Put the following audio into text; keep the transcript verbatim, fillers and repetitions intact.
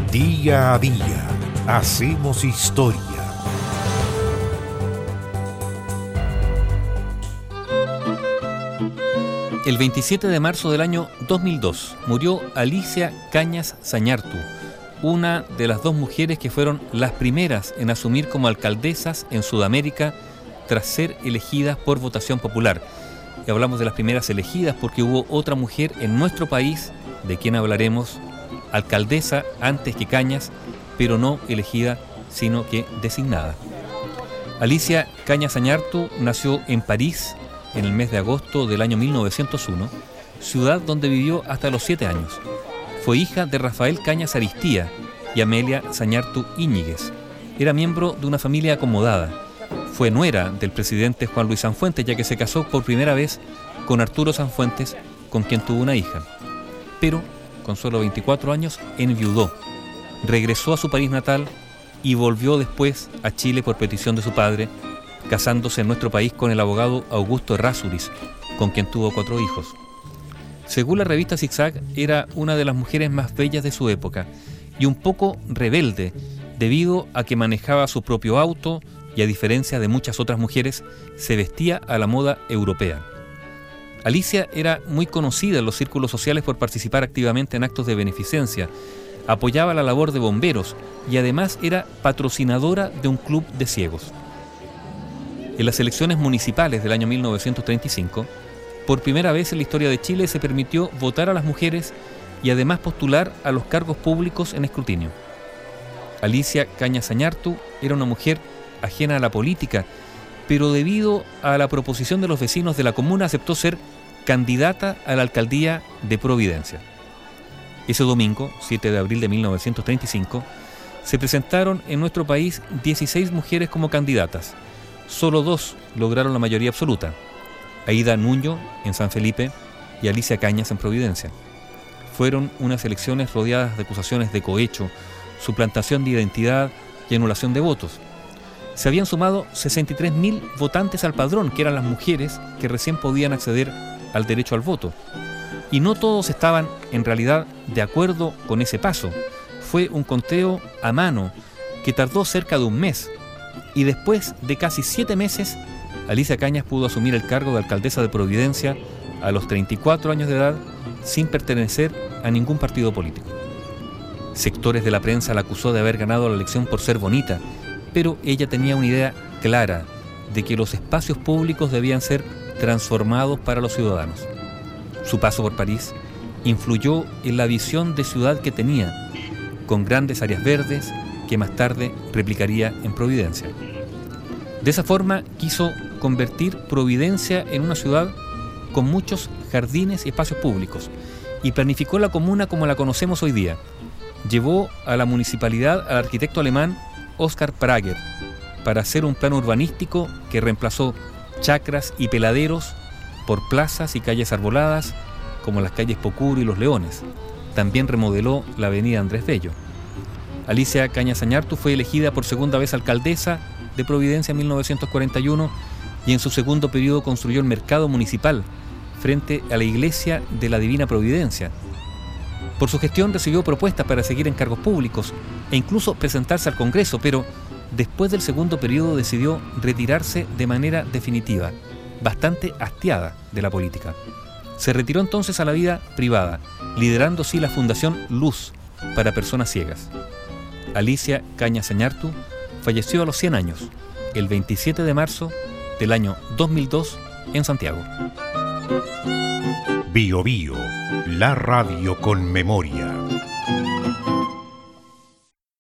Día a día hacemos historia. El veintisiete de marzo del año dos mil dos murió Alicia Cañas Zañartu, una de las dos mujeres que fueron las primeras en asumir como alcaldesas en Sudamérica tras ser elegidas por votación popular. Y hablamos de las primeras elegidas porque hubo otra mujer en nuestro país, de quien hablaremos, alcaldesa antes que Cañas, pero no elegida, sino que designada. Alicia Cañas Zañartu nació en París en el mes de agosto del año mil novecientos uno, ciudad donde vivió hasta los siete años. Fue hija de Rafael Cañas Aristía y Amelia Zañartu Íñiguez. Era miembro de una familia acomodada. Fue nuera del presidente Juan Luis Sanfuentes, ya que se casó por primera vez con Arturo Sanfuentes, con quien tuvo una hija. Pero, con solo veinticuatro años, enviudó. Regresó a su París natal y volvió después a Chile por petición de su padre, casándose en nuestro país con el abogado Augusto Errázuriz, con quien tuvo cuatro hijos. Según la revista Zigzag, era una de las mujeres más bellas de su época y un poco rebelde, debido a que manejaba su propio auto y, a diferencia de muchas otras mujeres, se vestía a la moda europea. Alicia era muy conocida en los círculos sociales por participar activamente en actos de beneficencia, apoyaba la labor de bomberos y además era patrocinadora de un club de ciegos. En las elecciones municipales del año mil novecientos treinta y cinco, por primera vez en la historia de Chile se permitió votar a las mujeres y además postular a los cargos públicos en escrutinio. Alicia Cañas Zañartu era una mujer ajena a la política, pero debido a la proposición de los vecinos de la comuna aceptó ser candidata a la alcaldía de Providencia. Ese domingo, siete de abril de mil novecientos treinta y cinco, se presentaron en nuestro país dieciséis mujeres como candidatas. Solo dos lograron la mayoría absoluta: Aída Nuño en San Felipe y Alicia Cañas en Providencia. Fueron unas elecciones rodeadas de acusaciones de cohecho, suplantación de identidad y anulación de votos. Se habían sumado sesenta y tres mil votantes al padrón, que eran las mujeres que recién podían acceder al derecho al voto. Y no todos estaban, en realidad, de acuerdo con ese paso. Fue un conteo a mano que tardó cerca de un mes. Y después de casi siete meses, Alicia Cañas pudo asumir el cargo de alcaldesa de Providencia a los treinta y cuatro años de edad, sin pertenecer a ningún partido político. Sectores de la prensa la acusó de haber ganado la elección por ser bonita, pero ella tenía una idea clara de que los espacios públicos debían ser transformados para los ciudadanos. Su paso por París influyó en la visión de ciudad que tenía, con grandes áreas verdes que más tarde replicaría en Providencia. De esa forma quiso convertir Providencia en una ciudad con muchos jardines y espacios públicos y planificó la comuna como la conocemos hoy día. Llevó a la municipalidad al arquitecto alemán Oskar Prager para hacer un plan urbanístico que reemplazó chacras y peladeros por plazas y calles arboladas como las calles Pocuro y Los Leones. También remodeló la avenida Andrés Bello. Alicia Cañas Zañartu fue elegida por segunda vez alcaldesa de Providencia en mil novecientos cuarenta y uno y en su segundo periodo construyó el mercado municipal frente a la iglesia de la Divina Providencia. Por su gestión recibió propuestas para seguir en cargos públicos e incluso presentarse al Congreso, pero después del segundo periodo decidió retirarse de manera definitiva, bastante hastiada de la política. Se retiró entonces a la vida privada, liderando así la Fundación Luz para personas ciegas. Alicia Cañas Zañartu falleció a los cien años, el veintisiete de marzo del año dos mil dos en Santiago. Bio Bio, la radio con memoria.